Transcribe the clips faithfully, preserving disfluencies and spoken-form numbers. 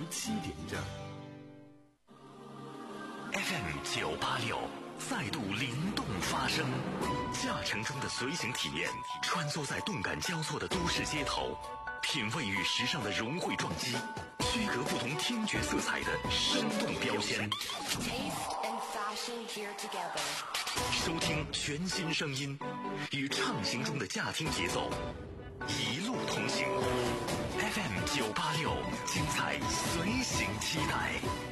七点整。F M 九八六再度灵动发声，驾乘中的随行体验，穿梭在动感交错的都市街头，品味与时尚的融汇撞击，区隔不同听觉色彩的生动标签。收听全新声音，与畅行中的驾听节奏，一路同行。F M 九八六，精彩随行期待。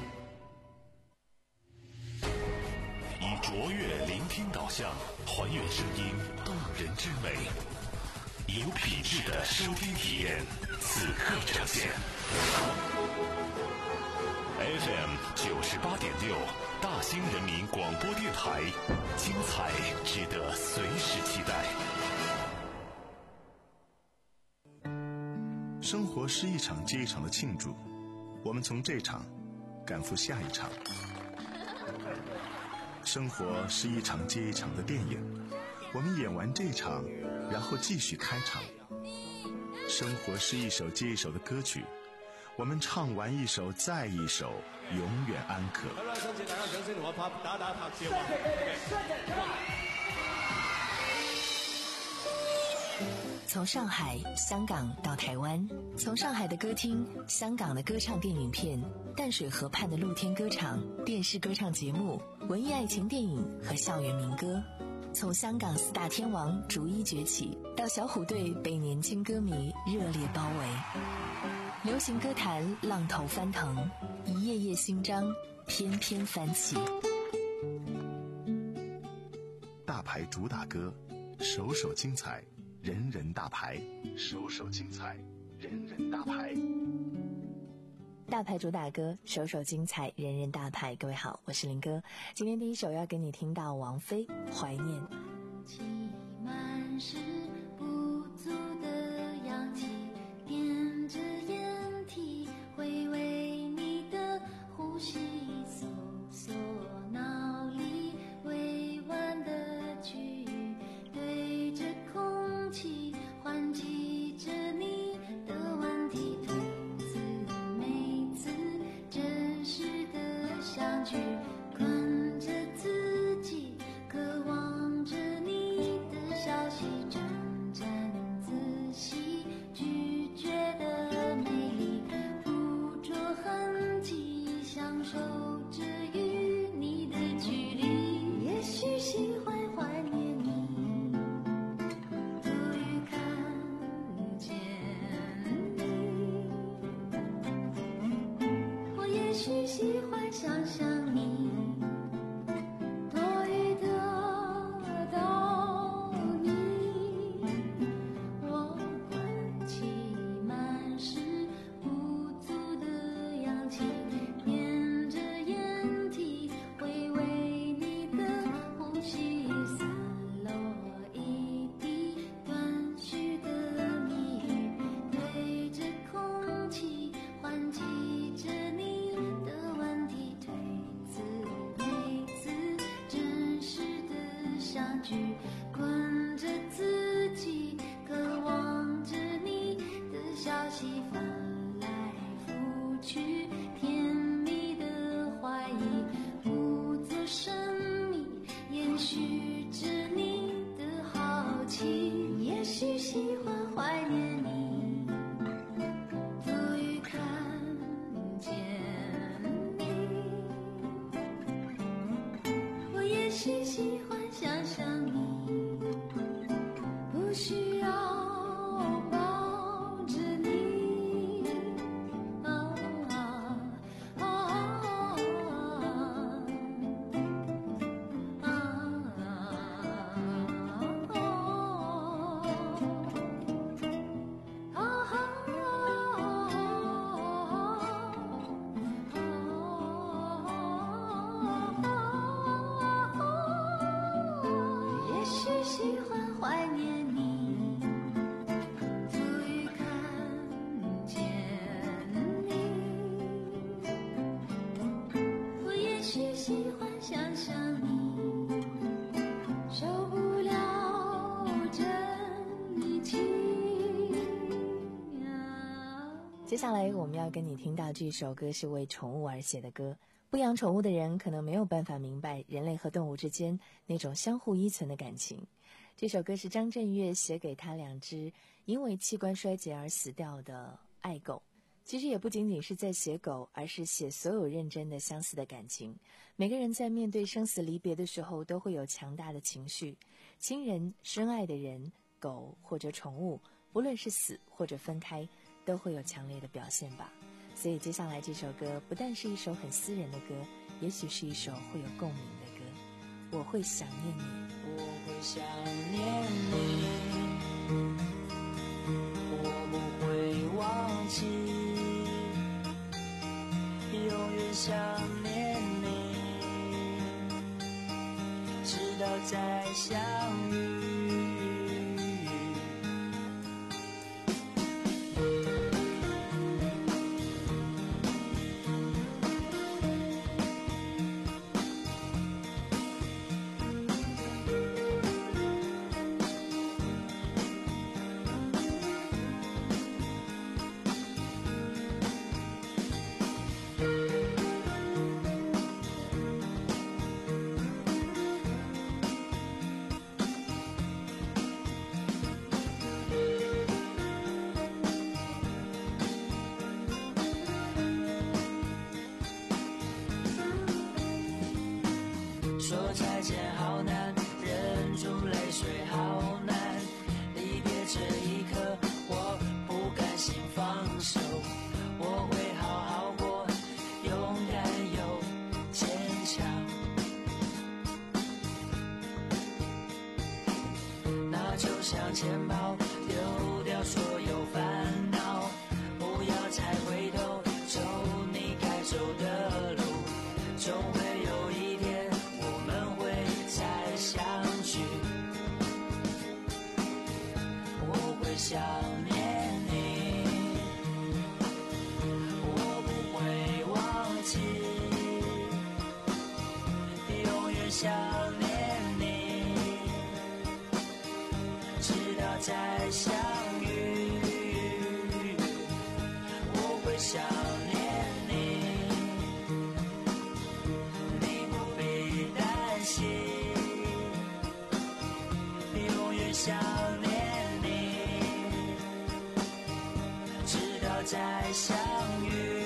以卓越聆听导向，还原声音动人之美，以有品质的收听体验，此刻呈现。F M 九十八点六，大兴人民广播电台，精彩值得随时期待。 生活是一场接一场的庆祝，我们从这场赶赴下一场。生活是一场接一场的电影，我们演完这场，然后继续开场。生活是一首接一首的歌曲，我们唱完一首再一首，永远安可。 从上海、香港到台湾，从上海的歌厅、香港的歌唱电影片、淡水河畔的露天歌场、电视歌唱节目、文艺爱情电影和校园民歌，从香港四大天王逐一崛起，到小虎队被年轻歌迷热烈包围。流行歌坛浪头翻腾，一页页新章翩翩翻起。 大牌主打歌，首首精彩，人人大牌，首首精彩，人人大牌。 大牌主打歌，首首精彩，人人大牌。各位好，我是林哥。今天第一首要给你听到王菲《怀念》。 气满是不足的氧气，踮着眼体回味你的呼吸，搜索脑里委婉的句语，对着空气唤起着你的问题，推自每次真实的相聚，困着自己，渴望着你的消息，真正仔细拒绝的美丽，捕捉痕迹，享受着与你的距离。也许心会怀念你，多于看见你，我也许喜欢想象你，多于得到你。我关起满是不足的氧气，踮着眼体回味你的呼吸，散落一地断续的谜语，对着空气唤起着你的问题，推接下来我们要跟你听到这首歌是为宠物而写的歌。不养宠物的人可能没有办法明白人类和动物之间那种相互依存的感情。这首歌是张震岳写给他两只因为器官衰竭而死掉的爱狗。其实也不仅仅是在写狗，而是写所有认真的相似的感情。每个人在面对生死离别的时候都会有强大的情绪，亲人、深爱的人、狗或者宠物，不论是死或者分开，都会有强烈的表现吧。所以接下来这首歌不但是一首很私人的歌，也许是一首会有共鸣的歌。我会想念你， 我会想念你，我不会忘记，永远想念你，直到再相遇。说再见好难，忍住泪水好难，离别这一刻我不甘心放手，我会好好过，勇敢又坚强。那就向前跑，丢掉所有烦恼，不要再回头，走你该走的路，总会有一天再相聚。我会想念你，我不会忘记，永远想念你，直到再相遇。我会想念你，你不必担心，想念你，直到再相遇。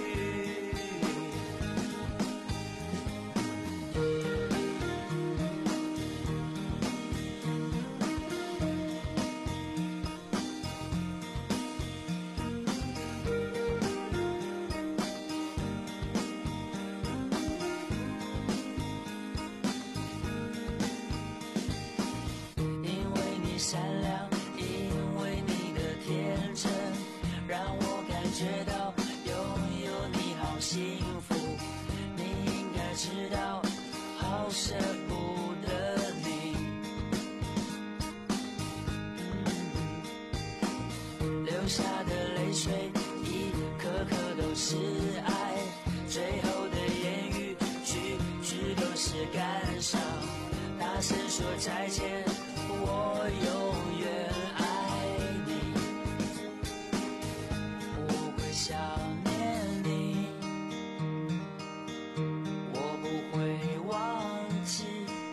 善良，因为你的天真，让我感觉到拥有你好幸福。你应该知道，好舍不得你。嗯、流下的泪水，一颗颗都是爱，最后的言语，句句都是感伤。大声说再见，我永远爱你，我会想念你，我不会忘记，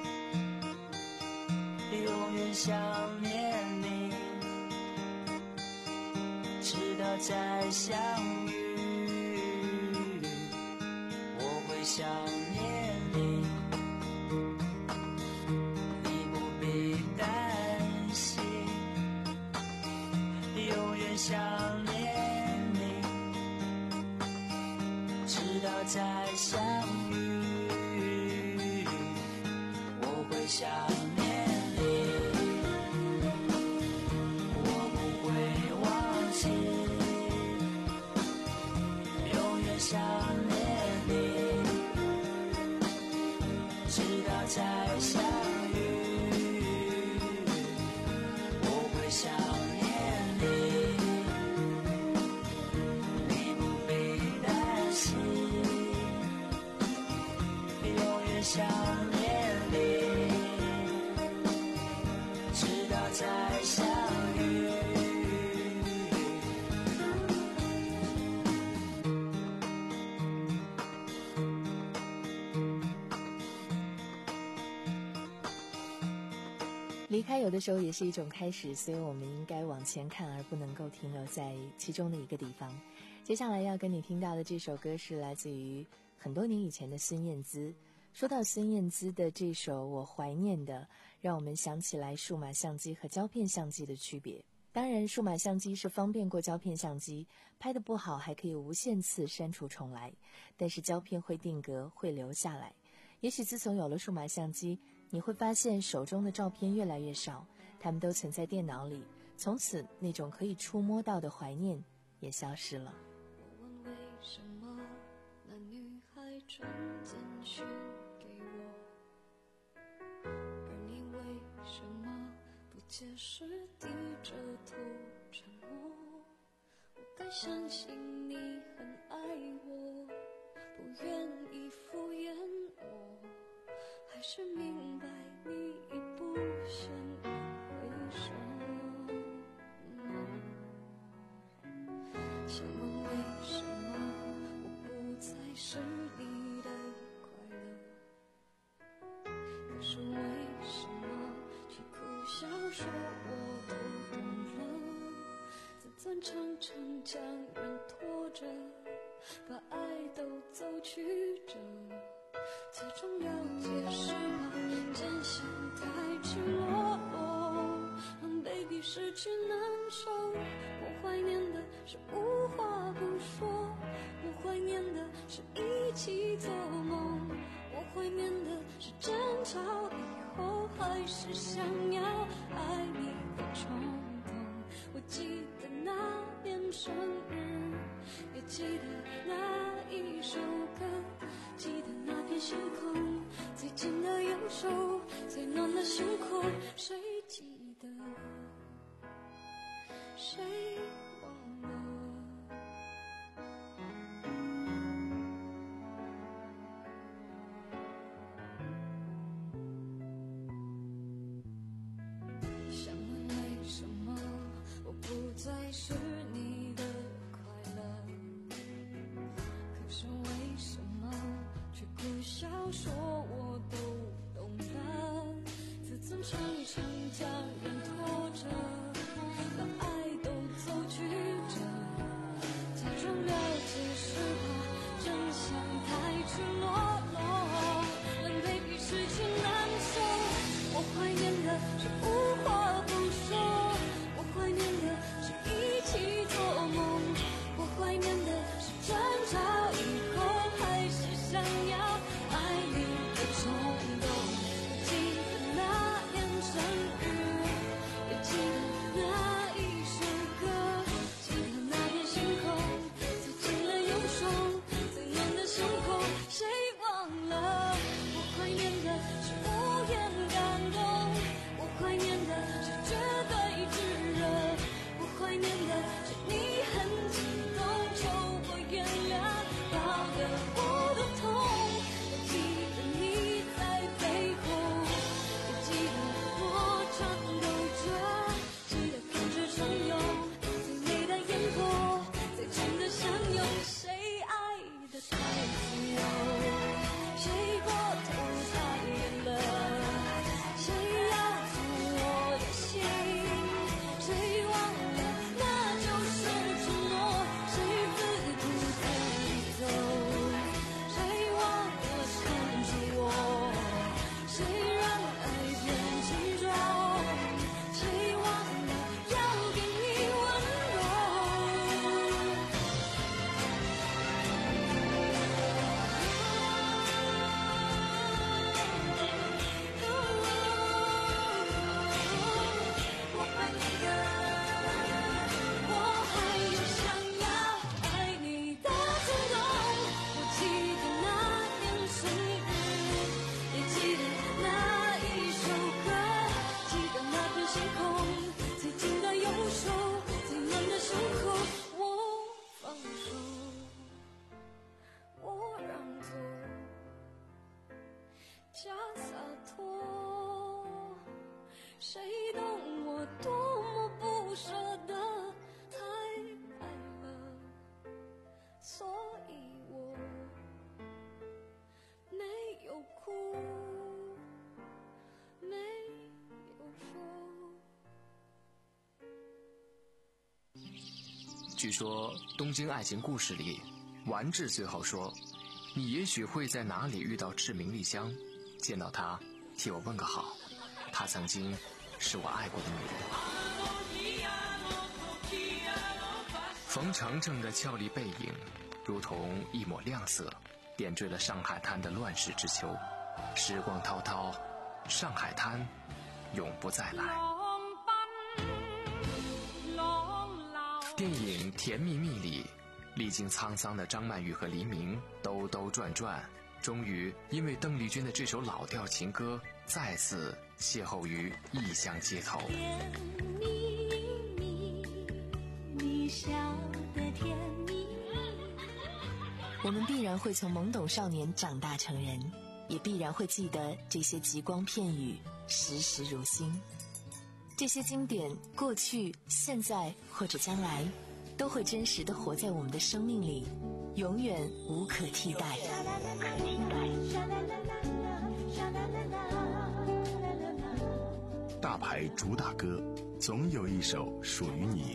永远想念你，直到再相遇。我会想念你，想念你，直到再相遇。我会想念你，我不会忘记，永远想念你，直到再相遇。我会想念你，想念你，直到再相遇。 离开有的时候也是一种开始，所以我们应该往前看，而不能够停留在其中的一个地方。接下来要跟你听到的这首歌是来自于很多年以前的孙燕姿。说到孙燕姿的这首《我怀念的》，让我们想起来数码相机和胶片相机的区别。当然，数码相机是方便过胶片相机，拍得不好还可以无限次删除重来，但是胶片会定格，会留下来。也许自从有了数码相机，你会发现手中的照片越来越少，它们都存在电脑里，从此那种可以触摸到的怀念也消失了。 我问为什么那女孩传简讯给我，而你为什么不解释，低着头沉默？我该相信你很爱我，不愿意敷衍我，还是明白你已不想一回首？想问为什么我不再是你的快乐，可是为什么却苦笑说我都懂了？自尊常常将人拖着，把爱都走曲折，最终要解释吧，真相太赤裸裸，让 baby 失去难受。我怀念的是无话不说，我怀念的是一起做梦，我怀念的是争吵以后还是想要爱你的冲动。我记得那年生日，也记得那一首歌，记得那片星空，最近的右手，最暖的胸口，谁记得？谁忘了？想问为什么我不再是你的快乐，可是为什么却苦笑说我都懂了？自尊常常将人拖着，把爱都走曲折，假装了解是怕真相太赤裸裸，让 baby 失去难受。我怀念的是无话不说，我怀念的是一起做梦，我怀念的是争吵以后还是想要爱你的冲动。我记得那年生日，也记得那一首歌，记得那片星空，最近的右手，最暖的胸口，谁忘了？我怀念的是无言感动，我怀念据说东京爱情故事里，丸治最后说，你也许会在哪里遇到赤名莉香，见到她替我问个好，她曾经是我爱过的女人。冯程程的俏丽背影如同一抹亮色，点缀了上海滩的乱世之秋。时光滔滔，上海滩永不再来。电影《甜蜜蜜》里，历经沧桑的张曼玉和黎明兜兜转转，终于因为邓丽君的这首老调情歌再次邂逅于异乡街头。 甜蜜蜜，你笑得甜蜜。 我们必然会从懵懂少年长大成人，也必然会记得这些极光片语，时时如新。这些经典，过去、现在或者将来，都会真实地活在我们的生命里，永远无可替代。 大牌主打歌，总有一首属于你。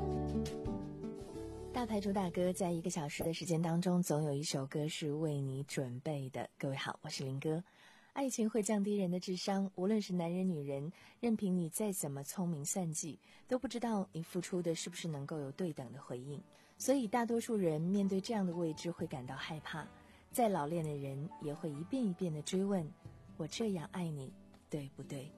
大牌主打歌，在一个小时的时间当中，总有一首歌是为你准备的。各位好，我是林哥。爱情会降低人的智商，无论是男人女人，任凭你再怎么聪明算计，都不知道你付出的是不是能够有对等的回应。所以大多数人面对这样的未知会感到害怕，再老练的人也会一遍一遍地追问，我这样爱你对不对？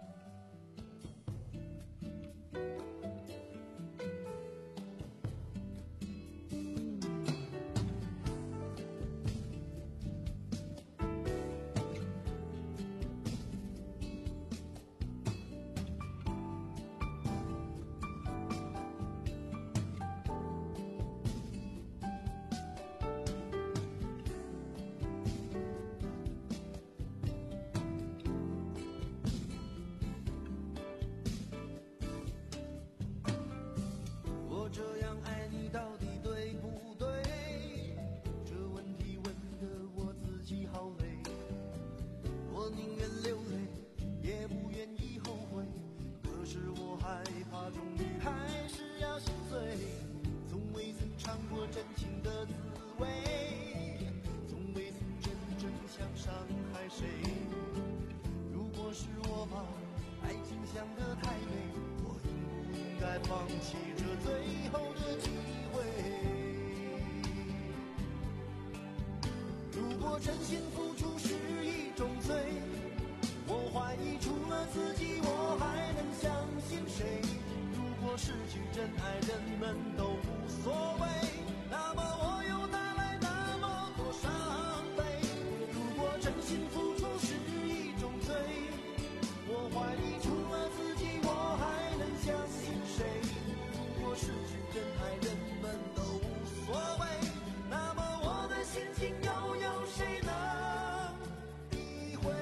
放弃这最后的机会。如果真心付出是一种罪，我怀疑除了自己我还能相信谁？如果失去真爱人们都无所谓，那么我又哪来那么多伤悲？如果真心付出是一种罪，我怀疑除了自己我还能相信谁？如果失去真爱人们都无所谓，那么我的心情又有谁能体会？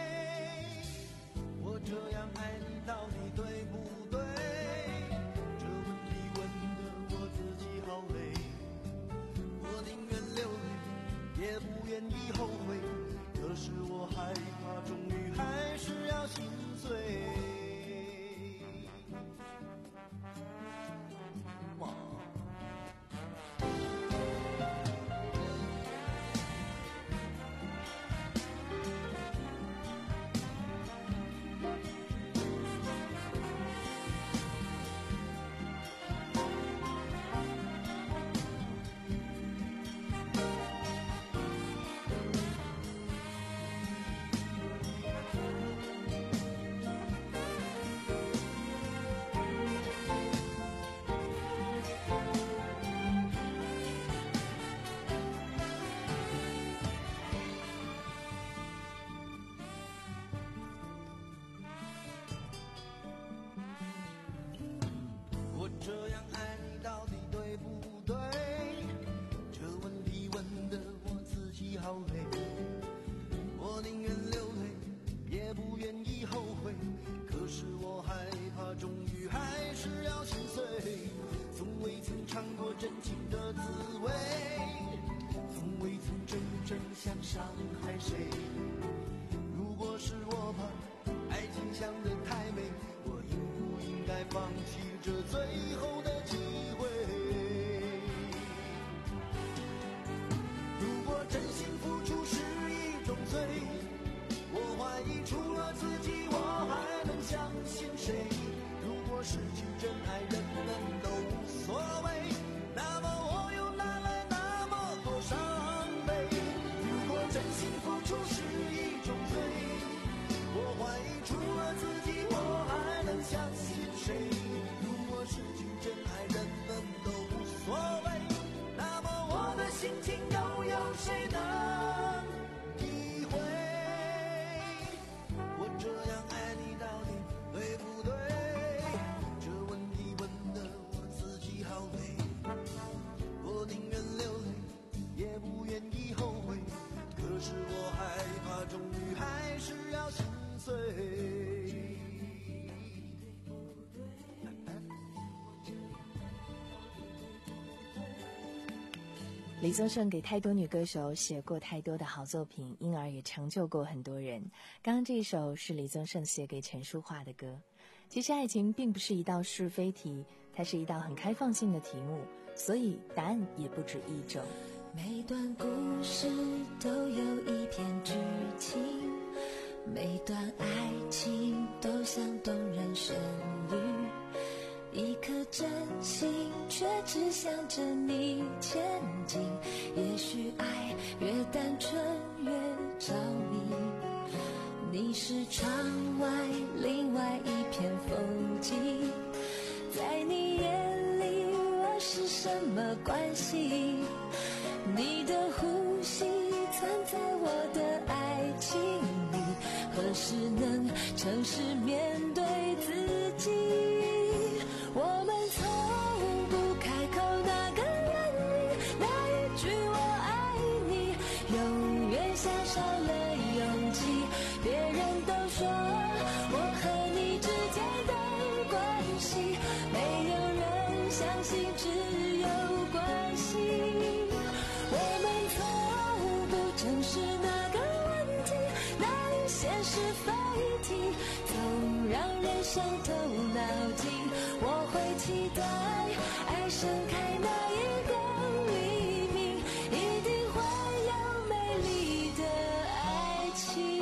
我这样爱你到底对不对？这问题问得我自己好累，我宁愿流泪也不愿意后悔，可是我害怕终于还是要心碎。这样爱你到底对不对？这问题问得我自己好累，我宁愿流泪也不愿意后悔，可是我害怕终于还是要心碎。从未曾尝过真情的滋味，从未曾真正想伤害谁。如果是我把爱情想得太美，我应不应该放弃这最后的机会？ 醉。我怀疑除了自己，我还能相信谁？如果失去真爱，人们都无所谓，那么我又哪来那么多伤悲？如果真心付出是一种罪，我怀疑除了自己，我还能相信谁？如果失去真爱，人们都无所谓，那么我的心情都有谁能体会？我这样爱你到底对不对？这问题问得我自己好累，我宁愿流泪，也不愿意后悔，可是我害怕，终于还是要心碎。 李宗盛给太多女歌手写过太多的好作品，因而也成就过很多人。刚刚这一首是李宗盛写给陈淑桦的歌。其实爱情并不是一道是非题，它是一道很开放性的题目，所以答案也不止一种。 每段故事都有一篇剧情，每段爱情都像动人旋律，一颗真心却只想着你前进。也许爱越单纯越着迷，你是窗外另外一片风景，在你眼里我是什么关系？你的呼吸藏在我的爱情里，何时能诚实面对自己？我们从不开口那个人名，那一句我爱你，永远像少了勇气。别人都说我和你之间的关系，没有人相信，只有关系。我们从不正视那个问题，那一些是非题，总让人伤透脑筋。我会期待爱盛开那一个黎明，一定会有美丽的爱情。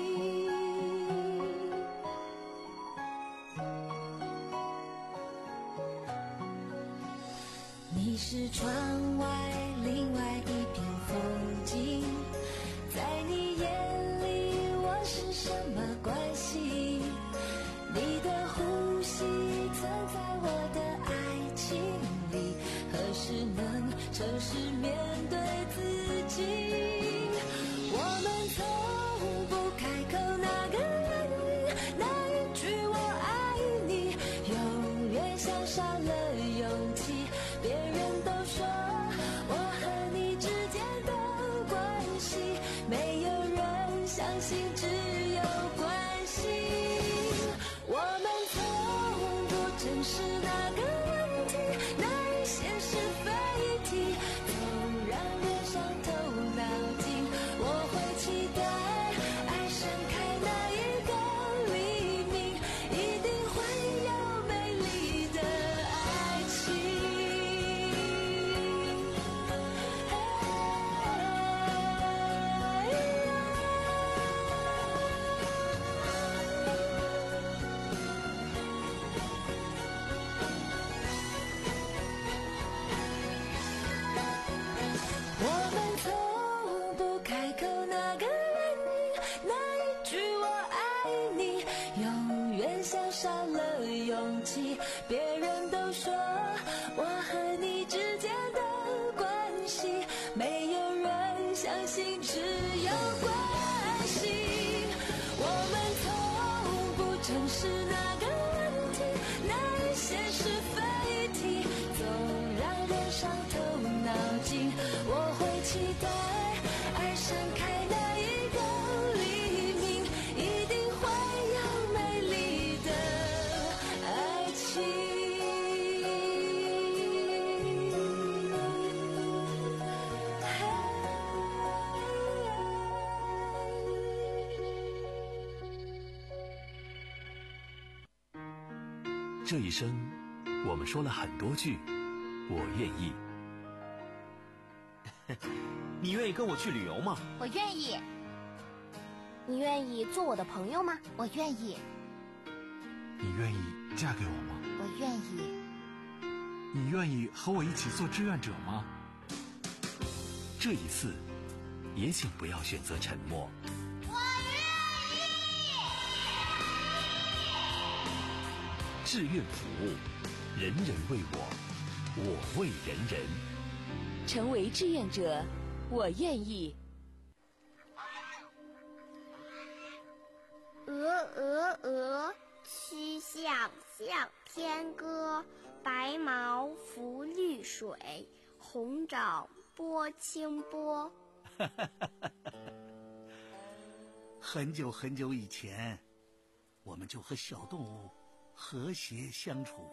你是窗外另外一片风景，在你眼里我是什么关系？你的呼吸藏在我的爱情里，何时能诚实面对自己？我们从不开口那个人名，那一句我爱你，永远像少了勇气。别人都说我和你之间的关系，没有人相信，只有关系。我们从不正视那个问题，那一些是非题，总让人伤透脑筋。我会期待爱盛开那一个黎明，一定会有美丽的爱情。我们从不开口那个人名，那一句我爱你，永远像少了勇气。别人都说我和你之间的关系，没有人相信，只有关系。我们从不正视那个问题，那一些是非题，总让人伤透脑筋。我会期待爱盛开那一个黎明，一定会有美丽的爱情。 这一生，我们说了很多句“我愿意”。 你愿意跟我去旅游吗？ 我愿意。 你愿意做我的朋友吗？ 我愿意。 你愿意嫁给我吗？ 我愿意。 你愿意和我一起做志愿者吗？ 这一次，也请不要选择沉默。 我愿意。 志愿服务，人人为我，我为人人。 成为志愿者，我愿意。 鹅鹅鹅，曲项向天歌。白毛浮绿水，红掌拨清波。 很久很久以前，我们就和小动物和谐相处。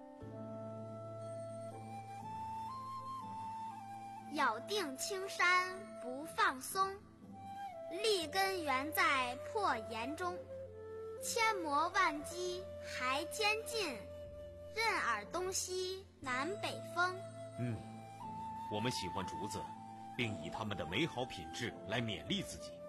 咬定青山不放松，立根原在破岩中。千磨万击还坚劲，任尔东西南北风。 嗯，我们喜欢竹子，并以它们的美好品质来勉励自己。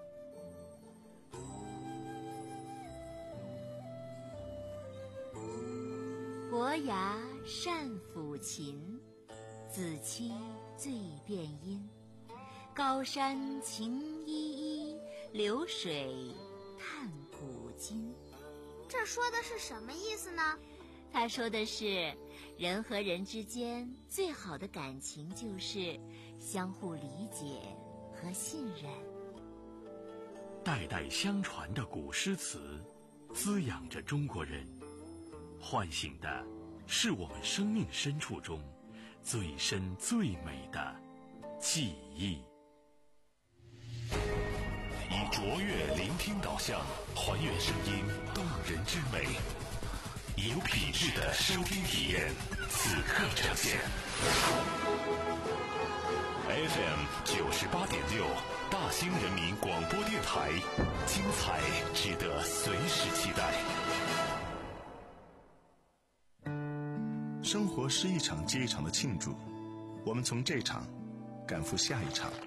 伯牙善抚琴，子期醉殿音。高山晴依依，流水叹古今。 这说的是什么意思呢？ 他说的是，人和人之间最好的感情就是相互理解和信任。 代代相传的古诗词，滋养着中国人，唤醒的是我们生命深处中最深最美的记忆。以卓越聆听导向，还原声音动人之美。有品质的收听体验，此刻呈现。F M 九十八点六，大兴人民广播电台，精彩值得随时期待。 生活是一场接一场的庆祝，我们从这场赶赴下一场。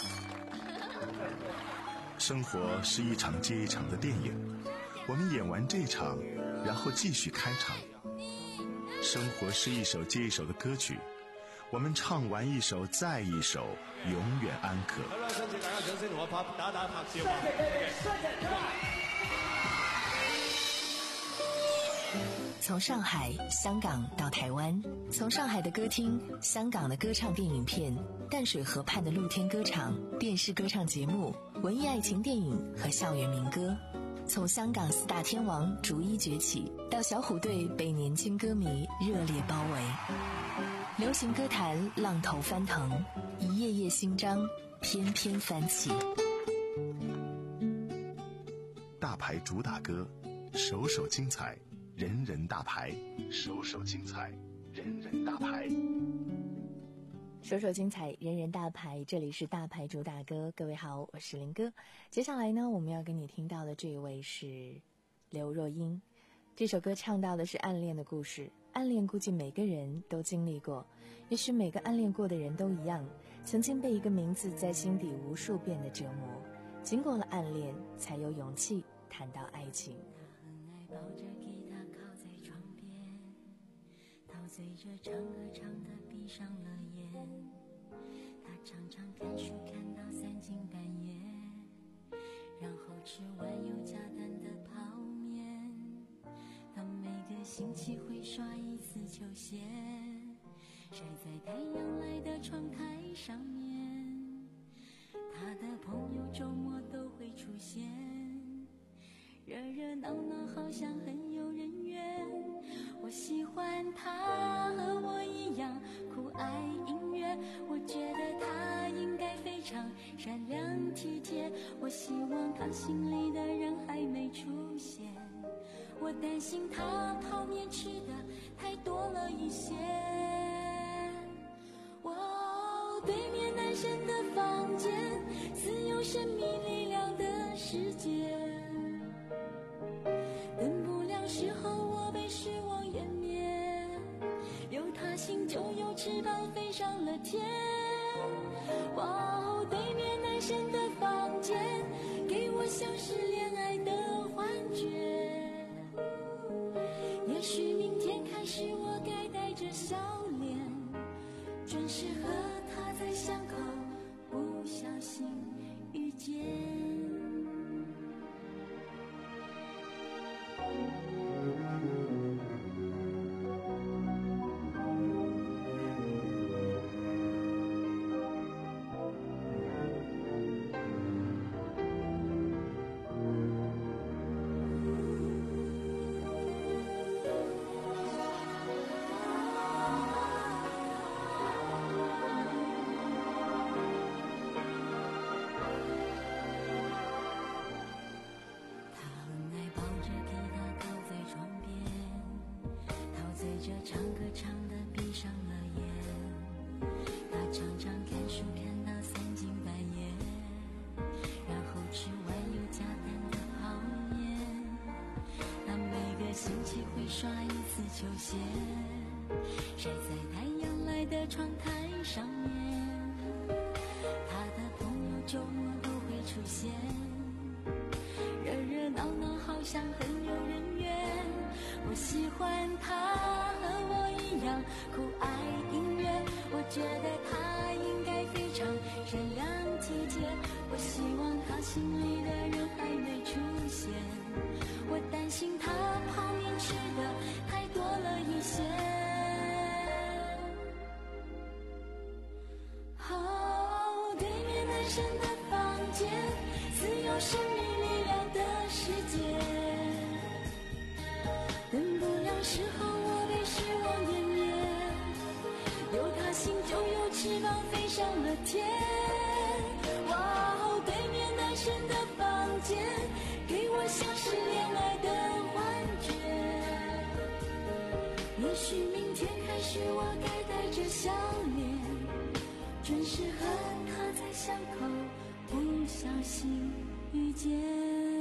生活是一场接一场的电影，我们演完这场，然后继续开场。生活是一首接一首的歌曲，我们唱完一首再一首，永远安可。 从上海、香港到台湾，从上海的歌厅、香港的歌唱电影片、淡水河畔的露天歌场、电视歌唱节目、文艺爱情电影和校园民歌，从香港四大天王逐一崛起，到小虎队被年轻歌迷热烈包围，流行歌坛浪头翻腾，一页页新章翩翩翻起。 大牌主打歌，首首精彩，人人大牌，首首精彩，人人大牌。 首首精彩，人人大牌，这里是大牌主打歌。各位好，我是林哥。接下来呢，我们要跟你听到的这一位是刘若英。这首歌唱到的是暗恋的故事，暗恋估计每个人都经历过，也许每个暗恋过的人都一样，曾经被一个名字在心底无数遍的折磨，经过了暗恋，才有勇气谈到爱情。 抱着吉他靠在床边，陶醉着唱歌唱得闭上了眼。他常常看书看到三更半夜，然后吃完有加蛋的泡面。他每个星期会刷一次球鞋，晒在太阳来的窗台上面。他的朋友周末都会出现，热热闹闹好像很有人缘。我喜欢他和我一样酷爱音乐，我觉得他应该非常善良体贴。我希望他心里的人还没出现，我担心他泡面吃的太多了一些。哦，对面男生的房间似有神秘力量的世界，等不了时候我被失望湮灭，有他心就有翅膀飞上了天。哇哦，对面男生的房间给我像是恋爱见。着唱歌唱得闭上了眼，他常常看书看到三更半夜，然后吃完有加蛋的泡面。他每个星期会刷一次球鞋，晒在太阳来的窗台上面。他的朋友周末都会出现，热热闹闹好像很有人缘。我喜欢他和我一样酷爱音乐，我觉得他应该非常善良体贴。我希望他心里的人还没出现，我担心他泡面吃的太多了一些。哦，对面男生的房间，自由神秘力量的世界。等不了时候我被失望湮灭，有他心就有翅膀飞上了天。哇哦，对面男生的房间给我像是恋爱的幻觉。也许明天开始我该带着笑脸，准时和他在巷口不小心遇见。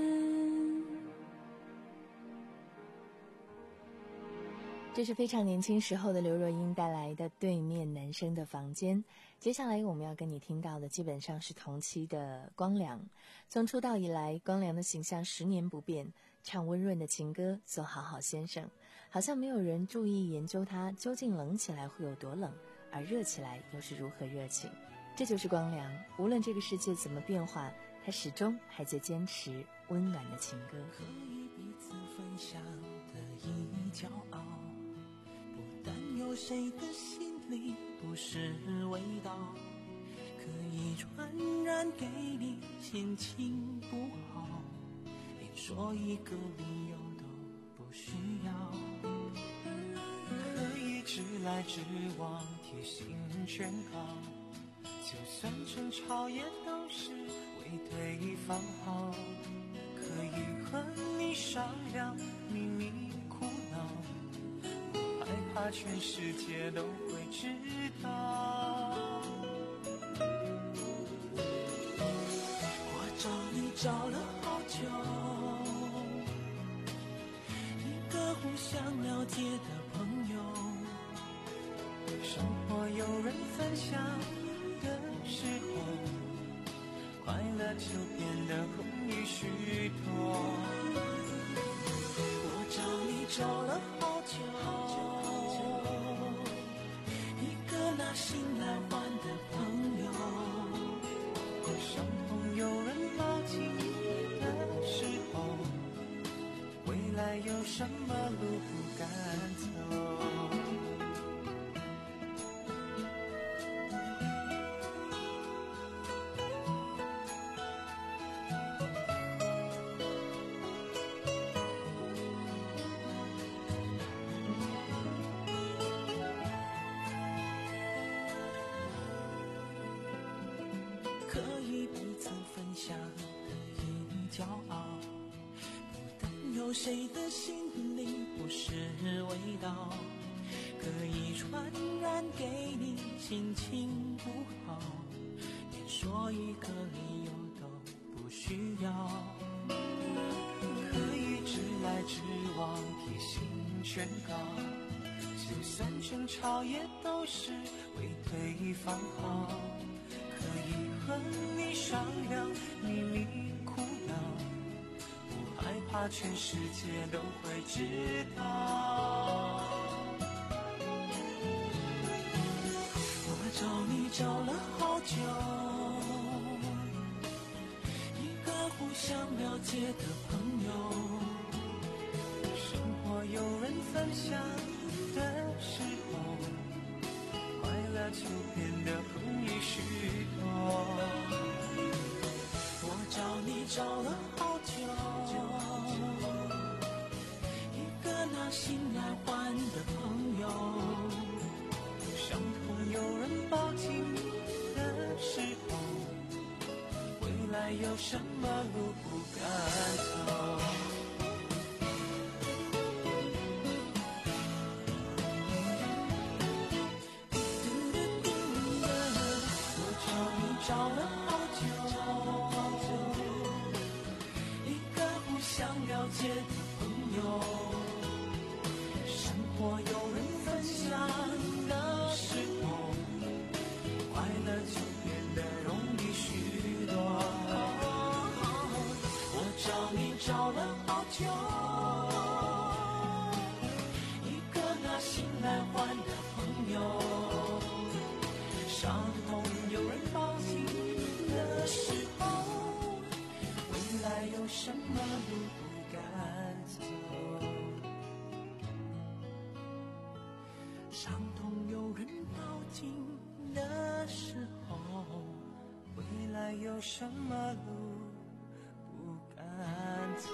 这是非常年轻时候的刘若英带来的《对面男生的房间》。接下来我们要跟你听到的基本上是同期的光良。从出道以来，光良的形象十年不变，唱温润的情歌，做好好先生，好像没有人注意研究他究竟冷起来会有多冷，而热起来又是如何热情。这就是光良，无论这个世界怎么变化，他始终还在坚持温暖的情歌。 可以彼此分享的一骄傲，但有谁的心里不是味道，可以传染给你心情不好，连说一个理由都不需要，可以直来直往贴心劝告，就算争吵也都是为对方好，可以和你商量秘密苦恼，害怕全世界都会知道。我找你找了好久，一个互相了解的朋友，生活有人分享的时候，快乐就变得容易许多。我找你找了好久，一个拿心来换的朋友，伤痛有人抱紧的时候，未来有什么路不敢走。可以彼此分享的一骄傲，不但有谁的心里不是味道，可以传染给你心情不好，连说一个理由都不需要，可以直来直往贴心劝告，就算争吵也都是为对方好，可以和你商量秘密苦恼，不害怕全世界都会知道。我找你找了好久， 相了解的朋友，生活有人分享的时候，快乐就变得容易许多。我找你找了好久，一个拿心来换的朋友，伤痛有人抱紧的时候，未来有什么路不敢走。我找你找了好久，一个互相了解的朋友，生活有人分享的时候，快乐就变得容易许多。我找你找了好久，一个拿心来换的朋友，伤痛有人抱紧的时候，未来有什么路不敢走？伤痛有人抱紧的时候，未来有什么路不敢走？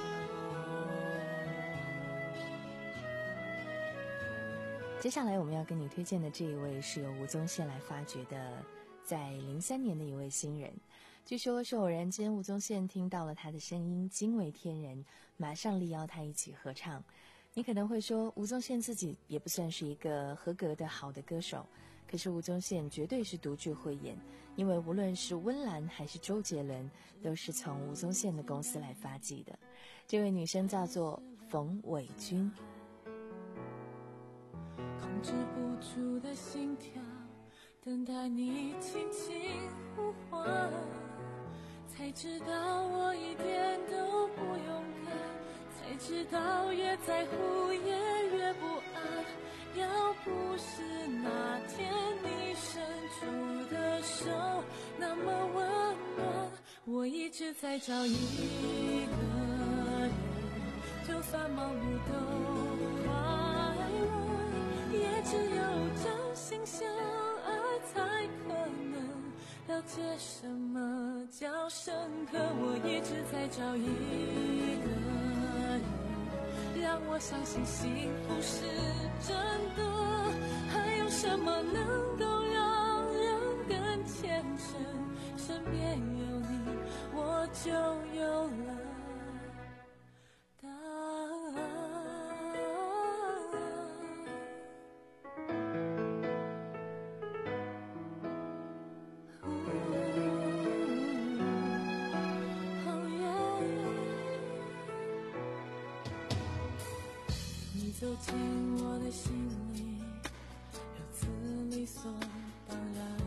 接下来我们要跟你推荐的这一位是由吴宗宪来发掘的，在零三年的一位新人。据说是偶然间吴宗宪听到了他的声音惊为天人，马上力邀他一起合唱。你可能会说吴宗宪自己也不算是一个合格的好的歌手，可是吴宗宪绝对是独具慧眼，因为无论是温岚还是周杰伦都是从吴宗宪的公司来发迹的。这位女生叫做冯伟君。 控制不住的心跳，等待你轻轻呼唤，才知道我一点都不勇敢，才知道越在乎也越不安。要不是那天你伸出的手那么温暖，我一直在找一个人，就算忙碌都快乐，也只有真心相爱才可能了解什么叫深刻。我一直在找一个人，让我相信幸福是真的，还有什么能够让人更虔诚？身边有你，我就有了答案。你走进我的心里，如此理所当然，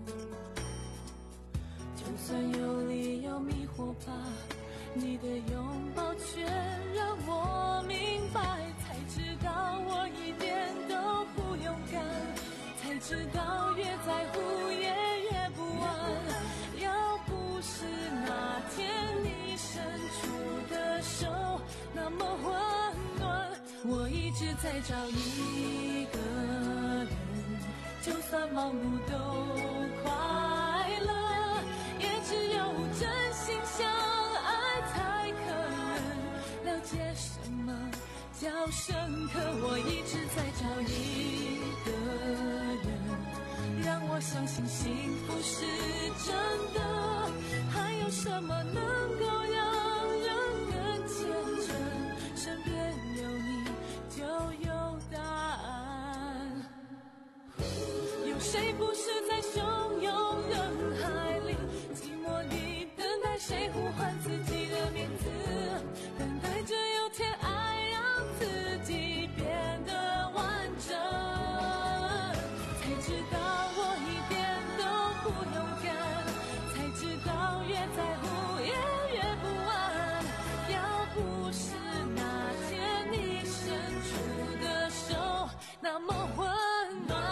就算有理由迷惑吧，你的拥抱却让我明白，才知道我一点都不勇敢，才知道越在乎也越不安。要不是那天你伸出的手那么温暖，我一直在找一个人，就算忙碌都快乐，也只有真心相爱才可能了解什么叫深刻。我一直在找一个人，让我相信幸福是真的，还有什么能够让人更虔诚？身边有你就有答案。有谁不是在汹涌人海里，寂寞里等待谁呼唤自己的名字，等待着有天爱让自己变得完整，才知道我一点都不勇敢，才知道越在乎也越不安。要不是那天你伸出的手那么温暖，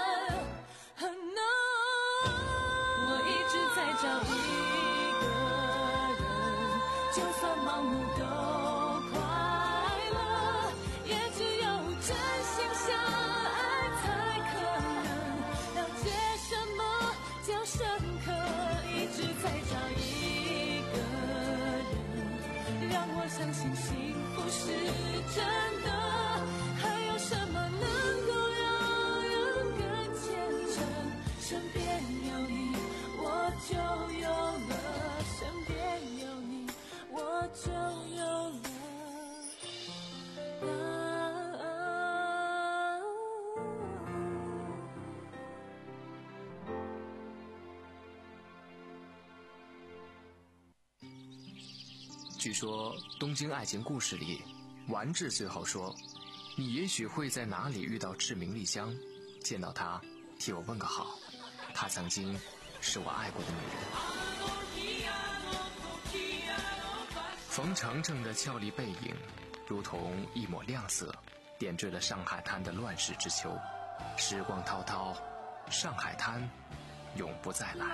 我一直在找一个就算盲目都快乐，也只有真心相爱才可能了解什么叫深刻，一直在找一个人，让我相信幸福是真的。还有什么能够让人更虔诚？身边有你，我就有了；身边有你，我就有了答案。 据说《东京爱情故事》里，丸治最后说：“你也许会在哪里遇到志明丽香，见到她，替我问个好。她曾经是我爱过的女人。”冯程程的俏丽背影，如同一抹亮色，点缀了上海滩的乱世之秋。时光滔滔，上海滩永不再来。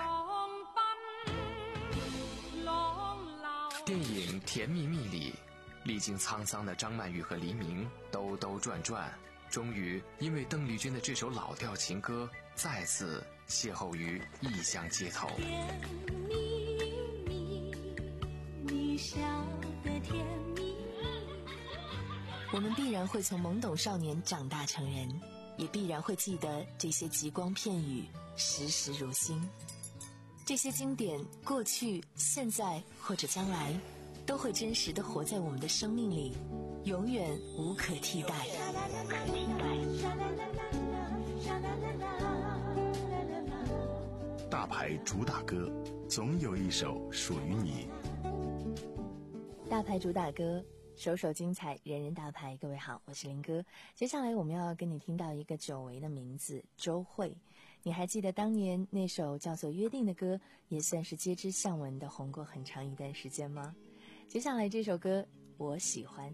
电影《甜蜜蜜》里，历经沧桑的张曼玉和黎明兜兜转转，终于因为邓丽君的这首老调情歌，再次邂逅于异乡街头。 甜蜜蜜，你笑得甜蜜蜜。 我们必然会从懵懂少年长大成人，也必然会记得这些极光片语，时时如新。这些经典，过去、现在或者将来，都会真实地活在我们的生命里，永远无可替代。 大牌主打歌，总有一首属于你。 大牌主打歌，首首精彩，人人大牌。各位好，我是林哥。接下来我们要跟你听到一个久违的名字，周蕙。你还记得当年那首叫做《约定》的歌，也算是街知巷闻的红过很长一段时间吗？接下来这首歌我喜欢。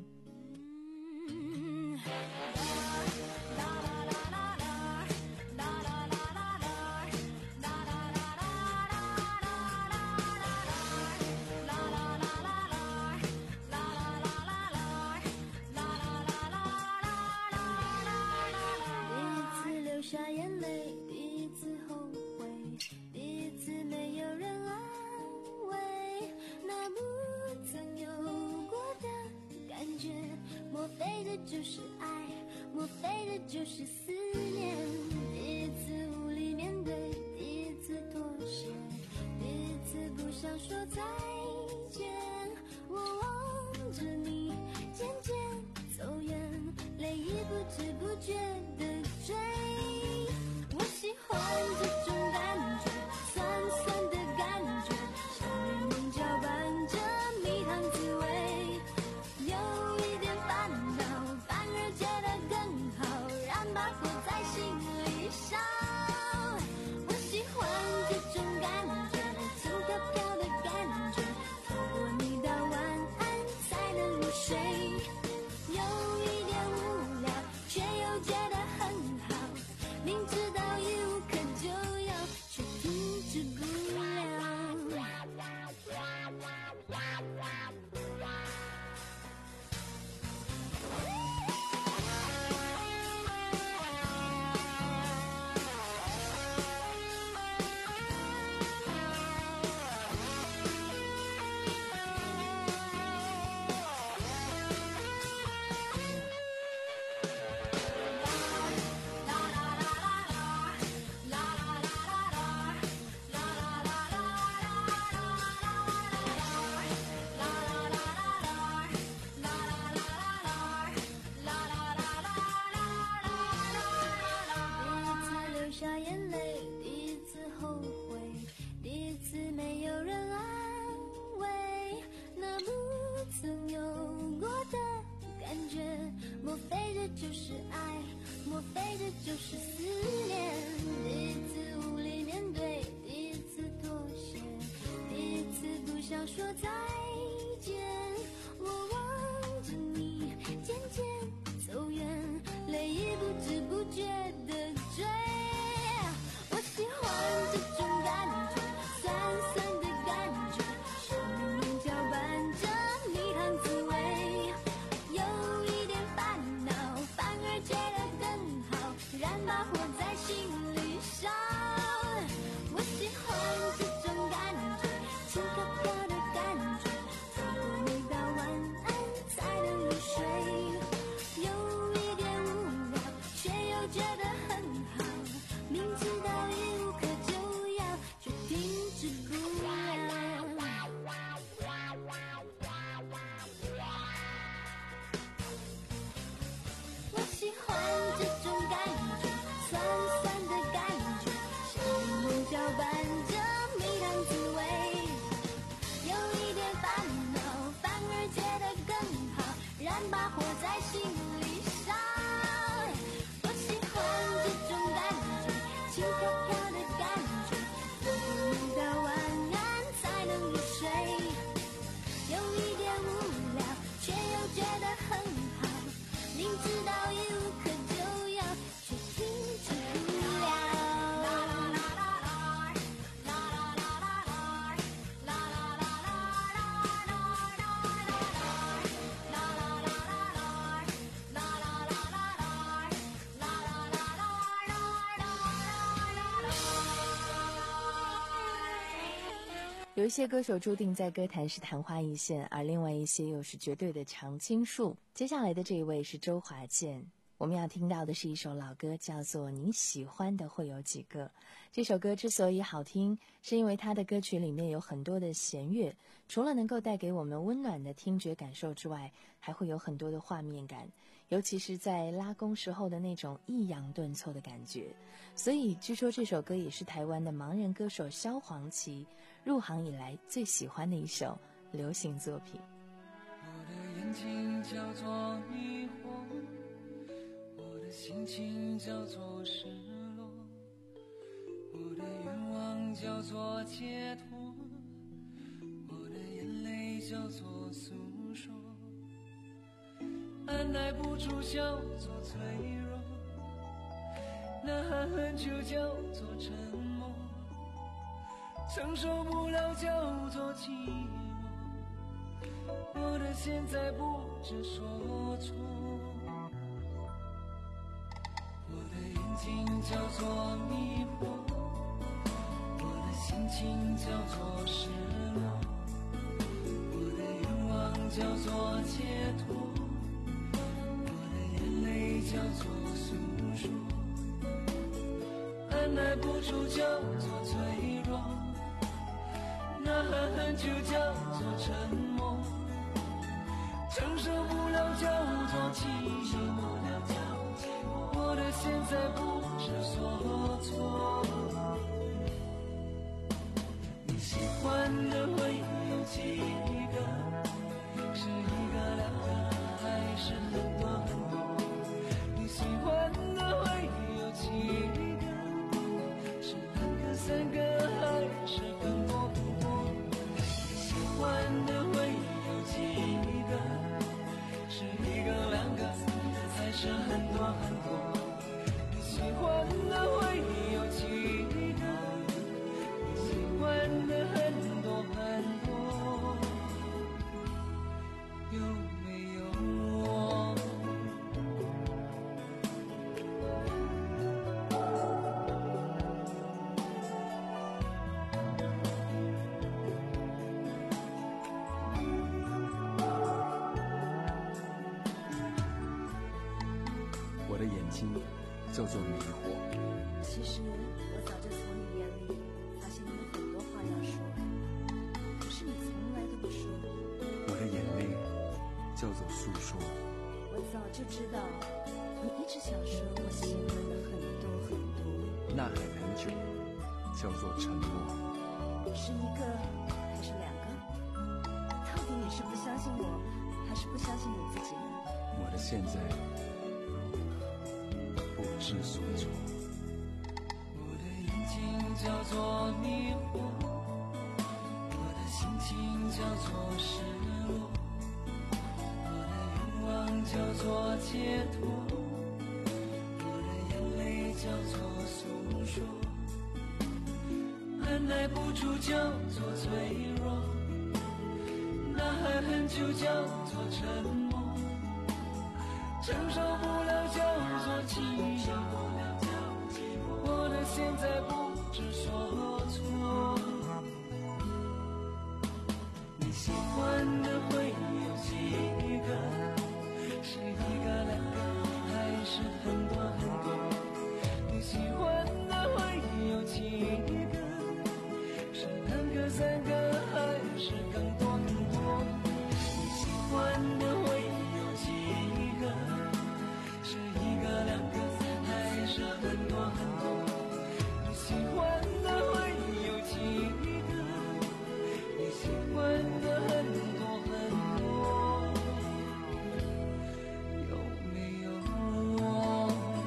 就是爱，莫非这就是思念？第一次无力面对，第一次妥协，第一次不想说再见。我望着你渐渐走远，泪已不知不觉地追。我喜欢这种感觉，酸酸的感觉，像柠檬搅拌着蜜糖滋味，有一点烦恼，反而觉得更好，让它活在心里烧。我喜欢这种感觉，轻飘飘的感觉，透过你的晚安才能入睡，有一点无聊，却又觉得很好，明知道一无可救药，却停止不了。就是爱，莫非这就是思念？第一次无力面对，第一次妥协，第一次不想说再见。我望着你渐渐走远，泪已不知不觉地追。我喜欢这种感觉，酸酸的感觉，像柠檬搅拌着有一些歌手注定在歌坛是昙花一现，而另外一些又是绝对的常青树。接下来的这一位是周华健，我们要听到的是一首老歌，叫做《你喜欢的会有几个》。这首歌之所以好听，是因为它的歌曲里面有很多的弦乐，除了能够带给我们温暖的听觉感受之外，还会有很多的画面感，尤其是在拉弓时候的那种抑扬顿挫的感觉。所以据说这首歌也是台湾的盲人歌手萧煌奇入行以来最喜欢的一首流行作品。 我的眼睛叫做迷惑，我的心情叫做失落，我的愿望叫做解脱，我的眼泪叫做诉说，按耐不住叫做脆弱，呐喊很久叫做沉默，承受不了叫做寂寞，我的现在不知所措，我的眼睛叫做迷惑，我的心情叫做失落，我的愿望叫做解脱，我的眼泪叫做诉说，按耐不住叫做脆弱，呐喊很久叫做沉默，承受不了叫做寂寞，我的现在不知所措。你喜欢的会有几个？是一个两个还是很多很多？你喜欢的会有几个？是两个三个还是更多更多？你喜欢的会有几个？是一个两个还是很多很多？你喜欢的会有几个？你喜欢的很多很多，有没有我？ 我的眼睛叫做迷惑。 其实我早就从你眼里发现你有很多话要说，可是你从来都不说。 我的眼泪叫做诉说。 我早就知道你一直想说我喜欢的很多很多。 呐喊很久叫做沉默。 是一个还是两个？到底你是不相信我，还是不相信你自己呢？ 我的现在不知所措。 我的眼睛叫做迷惑，我的心情叫做失落，我的愿望叫做解脱，我的眼泪叫做诉说，按耐不住叫做脆弱，呐喊很久叫做沉默，承受不了叫做寂寞，我的现在不知所措。你喜欢的会有几个？是一个两个还是很多很多？你喜欢的会有几个？是两个三个还是更多更多？你喜欢的会有几个？是一个两个还是很多很多？你喜欢的会有几个？你喜欢的很多很多，有没有我？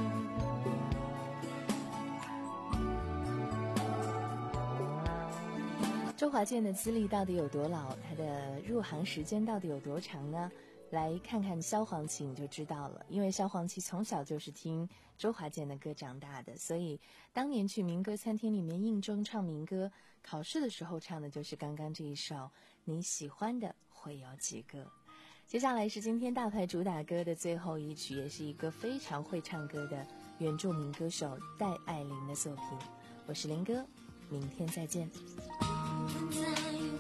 周华健的资历到底有多老？他的入行时间到底有多长呢？来看看萧煌奇你就知道了，因为萧煌奇从小就是听周华健的歌长大的，所以当年去民歌餐厅里面应征唱民歌，考试的时候唱的就是刚刚这一首你喜欢的会有几个。接下来是今天大牌主打歌的最后一曲，也是一个非常会唱歌的原住民歌手戴爱玲的作品。我是林哥，明天再见。 在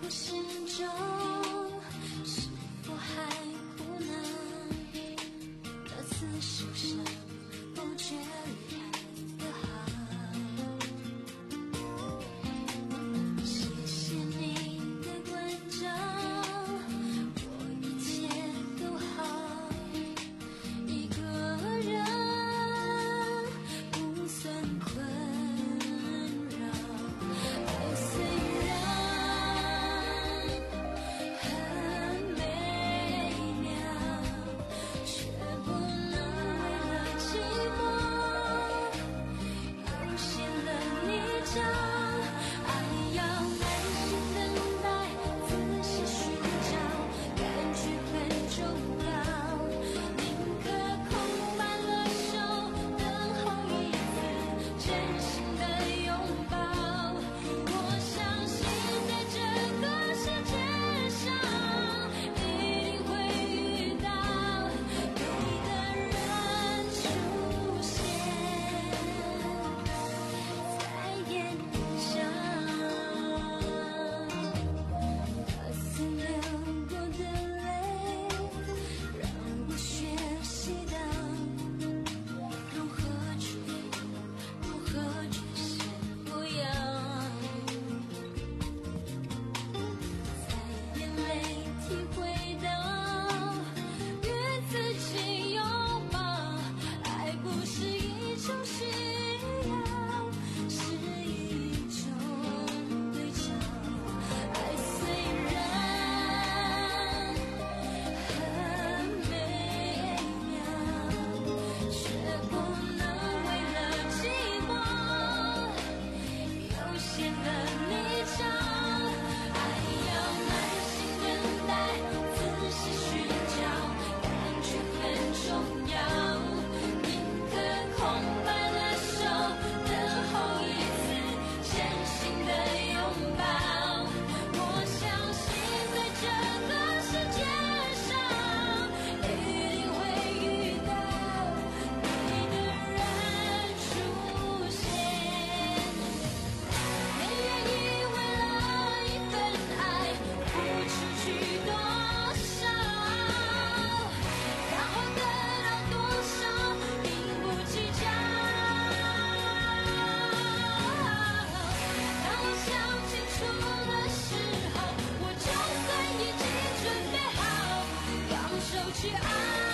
去爱，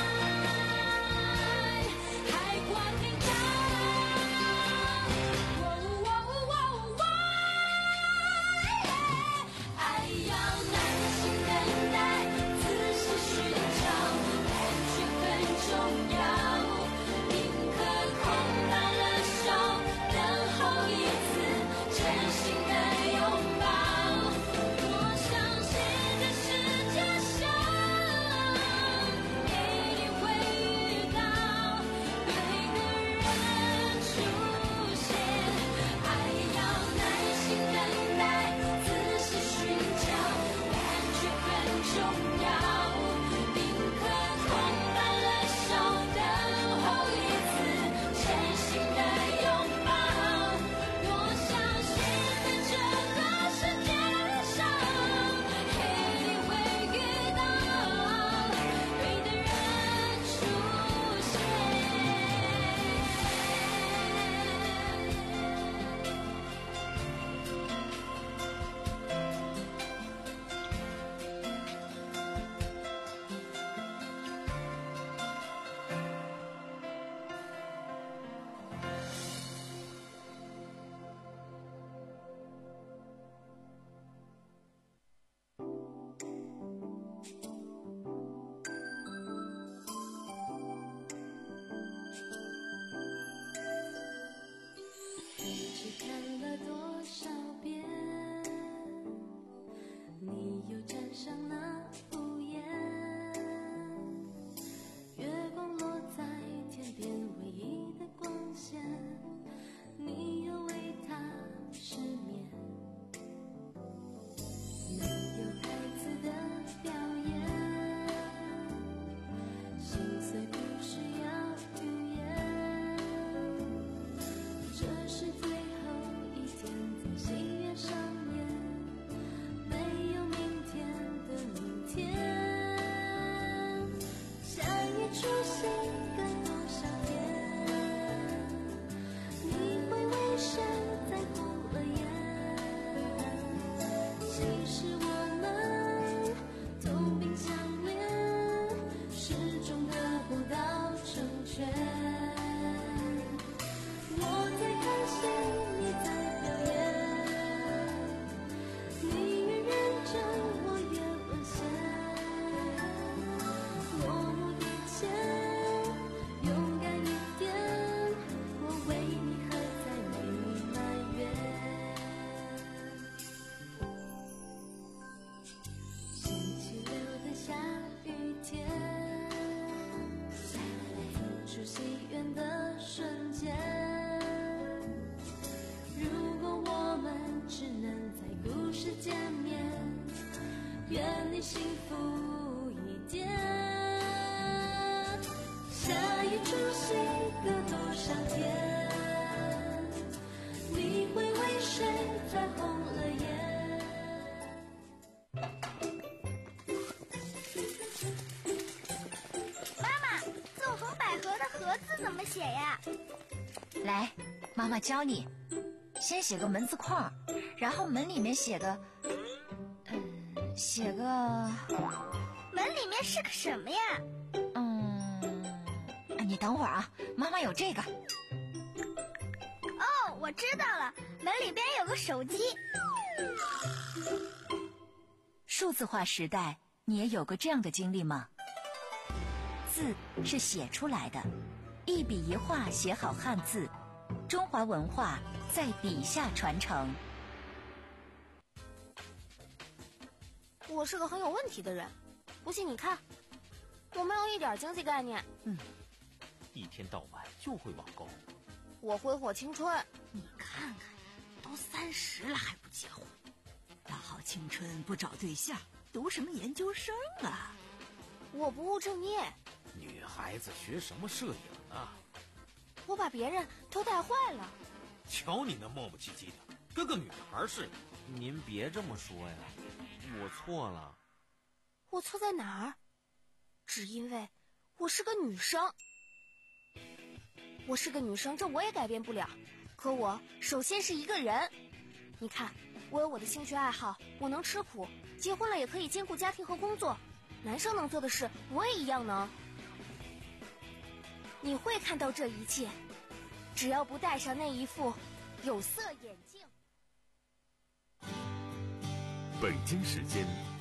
还管你的。哦哦哦哦，爱要耐心等待，仔细寻找，感觉很重要。宁可空荡了手，等候一次真心的拥抱。我相信这世界上一定会遇到对的人出现。爱要耐心等待，仔细寻找，感觉很重要。宁可空荡了手，等候一次真心的拥抱。我相信在这个世界上，一定会遇到对的人出现。去看了多少遍，你又站上那屋檐，月光落在天边唯一的光线，你又为它失眠。没有台词的表演，心碎不需要语言，这是最后一天在喜悦上演，没有明天的明天。下一出戏隔多少天，你会为谁在红了眼？其实我们同病相怜，始终得不到成全。我在看戏，你在表演，你越认真，我越沦陷。落幕之前，勇敢一点，我为你何在没埋怨。星期六的下雨天，走出戏院的瞬间，如果我们只能在故事见面，愿你幸福一点。下一出戏隔多少天，你会为谁再红了眼？ 妈妈，纵横捭阖的阖字怎么写呀？ 来，妈妈教你，先写个门字框，然后门里面写个，嗯，写个， 门里面是个什么呀？ 嗯，你等会儿啊，妈妈有这个。 哦，我知道了，门里边有个手机。 数字化时代，你也有过这样的经历吗？字是写出来的，一笔一画写好汉字，中华文化在笔下传承。 我是个很有问题的人，不信你看，我没有一点经济概念。 嗯，一天到晚就会网购。 我挥霍青春。 你看看，都三十了还不结婚，大好青春不找对象，读什么研究生啊？ 我不务正业。 女孩子学什么摄影啊？ 我把别人都带坏了。 瞧你那磨磨唧唧的，跟个女孩似的。 您别这么说呀，我错了。 我错在哪儿？只因为我是个女生。我是个女生，这我也改变不了。可我首先是一个人。你看，我有我的兴趣爱好，我能吃苦，结婚了也可以兼顾家庭和工作。 男生能做的事，我也一样能。你会看到这一切，只要不戴上那一副有色眼镜。 北京时间